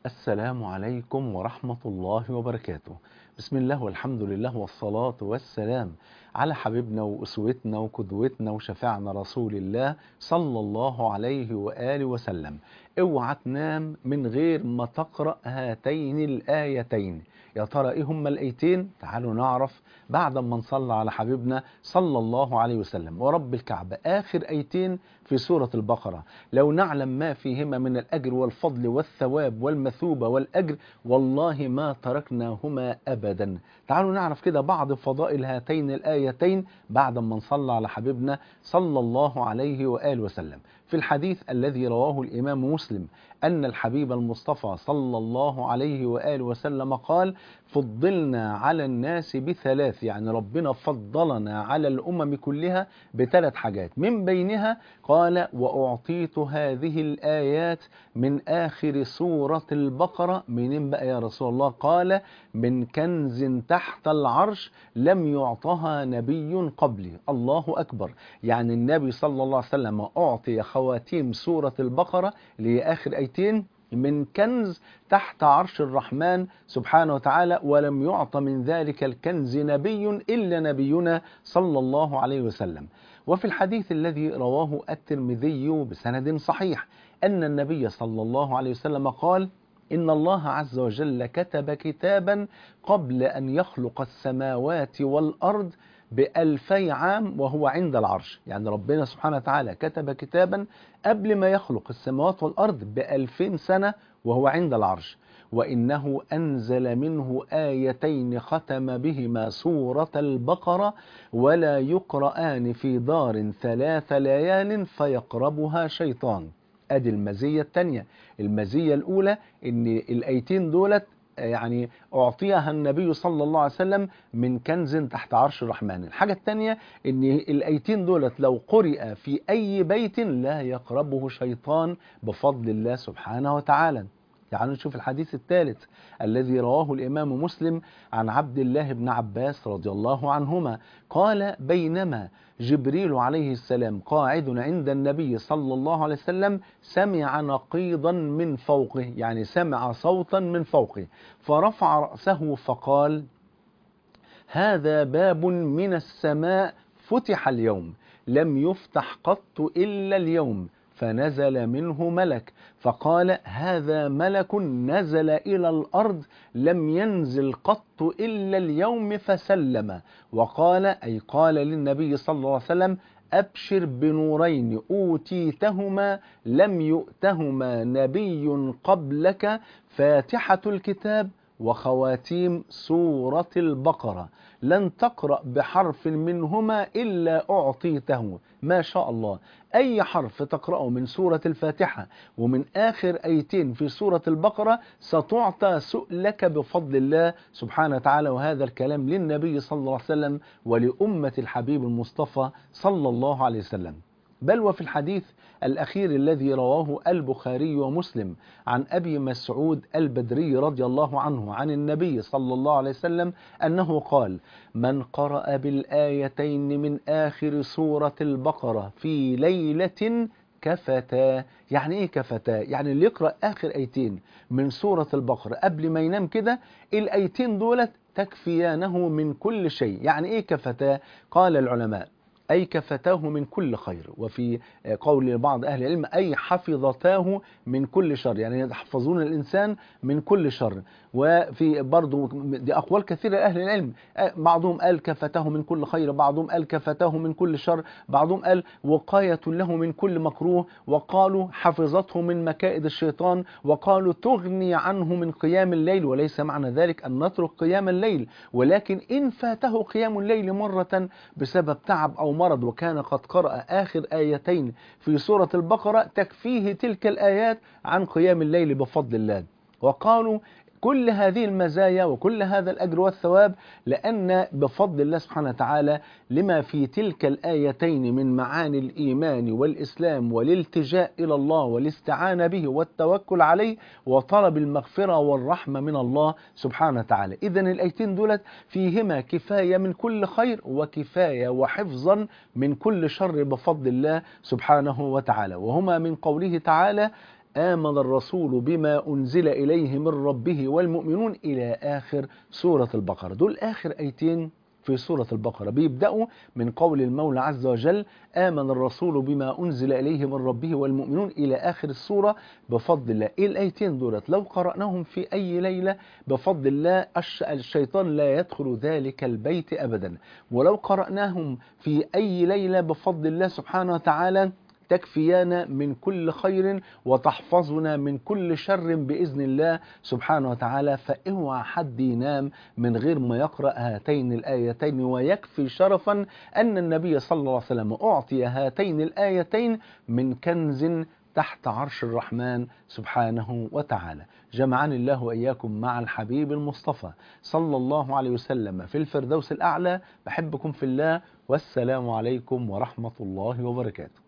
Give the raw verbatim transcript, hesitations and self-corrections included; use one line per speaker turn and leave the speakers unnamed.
السلام عليكم ورحمة الله وبركاته. بسم الله والحمد لله والصلاة والسلام على حبيبنا وأسوتنا وقدوتنا وشفاعنا رسول الله صلى الله عليه وآله وسلم. اوعى تنام من غير ما تقرأ هاتين الآيتين. يا ترى ايه هما الآيتين؟ تعالوا نعرف بعد ما نصلى على حبيبنا صلى الله عليه وسلم. ورب الكعبة آخر آيتين في سورة البقرة، لو نعلم ما فيهما من الأجر والفضل والثواب والمثوبة والأجر والله ما تركناهما أبدا. تعالوا نعرف كده بعض فضائل هاتين الآيتين بعد ما نصلى على حبيبنا صلى الله عليه وآله وسلم. في الحديث الذي رواه الإمام مسلم أن الحبيب المصطفى صلى الله عليه وآله وسلم قال: فضلنا على الناس بثلاث، يعني ربنا فضلنا على الأمم كلها بثلاث حاجات، من بينها قال: وأعطيت هذه الآيات من آخر سورة البقرة. منين بقى يا رسول الله؟ قال: من كنز تحت العرش لم يعطها نبي قبلي. الله أكبر، يعني النبي صلى الله عليه وسلم أعطي خواتيم سورة البقرة لآخر آيتين من كنز تحت عرش الرحمن سبحانه وتعالى، ولم يعط من ذلك الكنز نبي إلا نبينا صلى الله عليه وسلم. وفي الحديث الذي رواه الترمذي بسند صحيح أن النبي صلى الله عليه وسلم قال: إن الله عز وجل كتب كتابا قبل أن يخلق السماوات والأرض بألفي عام وهو عند العرش. يعني ربنا سبحانه وتعالى كتب كتابا قبل ما يخلق السماوات والأرض بألفين سنة وهو عند العرش، وإنه أنزل منه آيتين ختم بهما سورة البقرة ولا يقرآن في دار ثلاث ليال فيقربها شيطان. أدي المزية الثانية. المزية الأولى إن الآيتين دولت يعني أعطيها النبي صلى الله عليه وسلم من كنز تحت عرش الرحمن. الحاجة الثانية إن الآيتين دولت لو قرئ في أي بيت لا يقربه شيطان بفضل الله سبحانه وتعالى. تعالوا نشوف الحديث الثالث الذي رواه الإمام مسلم عن عبد الله بن عباس رضي الله عنهما قال: بينما جبريل عليه السلام قاعد عند النبي صلى الله عليه وسلم سمع نقيضا من فوقه، يعني سمع صوتا من فوقه، فرفع رأسه فقال: هذا باب من السماء فتح اليوم لم يفتح قط إلا اليوم. فنزل منه ملك فقال: هذا ملك نزل إلى الأرض لم ينزل قط إلا اليوم فسلم. وقال، أي قال للنبي صلى الله عليه وسلم: أبشر بنورين أوتيتهما لم يؤتهما نبي قبلك، فاتحة الكتاب وخواتيم سورة البقرة، لن تقرأ بحرف منهما إلا أعطيته. ما شاء الله، أي حرف تقرأه من سورة الفاتحة ومن آخر آيتين في سورة البقرة ستعطى سؤلك بفضل الله سبحانه وتعالى. وهذا الكلام للنبي صلى الله عليه وسلم ولأمة الحبيب المصطفى صلى الله عليه وسلم. بل وفي الحديث الأخير الذي رواه البخاري ومسلم عن أبي مسعود البدري رضي الله عنه عن النبي صلى الله عليه وسلم أنه قال: من قرأ بالآيتين من آخر سورة البقرة في ليلة كفتا. يعني ايه كفتا؟ يعني اللي يقرأ آخر آيتين من سورة البقرة قبل ما ينام كده، الآيتين دولت تكفيانه من كل شيء. يعني ايه كفتا؟ قال العلماء: أي كفتاه من كل خير، وفي قول بعض أهل العلم أي حفظتاه من كل شر، يعني يحفظون الإنسان من كل شر. وفي برضو دي أقوال كثيرة أهل العلم، بعضهم قال كفتاه من كل خير، بعضهم قال كفتاه من كل شر، بعضهم قال وقاية له من كل مكروه، وقالوا حفظته من مكائد الشيطان، وقالوا تغني عنه من قيام الليل. وليس معنى ذلك أن نترك قيام الليل، ولكن إن فاته قيام الليل مرة بسبب تعب أو مرض وكان قد قرأ آخر آيتين في سورة البقرة تكفيه تلك الآيات عن قيام الليل بفضل الله. وقالوا كل هذه المزايا وكل هذا الأجر والثواب لأن بفضل الله سبحانه وتعالى لما في تلك الآيتين من معاني الإيمان والإسلام والالتجاء إلى الله والاستعانة به والتوكل عليه وطلب المغفرة والرحمة من الله سبحانه وتعالى. إذن الآيتين دولت فيهما كفاية من كل خير وكفاية وحفظا من كل شر بفضل الله سبحانه وتعالى. وهما من قوله تعالى: آمن الرسول بما أنزل إليه من ربه والمؤمنون إلى آخر سورة البقرة. دول آخر آيتين في سورة البقرة، بيبدأوا من قول المولى عز وجل آمن الرسول بما أنزل إليه من ربه والمؤمنون إلى آخر السورة بفضل الله. إيه الآيتين دولت؟ لو قرأناهم في أي ليلة بفضل الله الش- الشيطان لا يدخل ذلك البيت أبدا، ولو قرأناهم في أي ليلة بفضل الله سبحانه وتعالى تكفيانا من كل خير وتحفظنا من كل شر بإذن الله سبحانه وتعالى. فاوعى حد ينام من غير ما يقرأ هاتين الآيتين، ويكفي شرفا أن النبي صلى الله عليه وسلم أعطي هاتين الآيتين من كنز تحت عرش الرحمن سبحانه وتعالى. جمعني الله وإياكم مع الحبيب المصطفى صلى الله عليه وسلم في الفردوس الأعلى. بحبكم في الله، والسلام عليكم ورحمة الله وبركاته.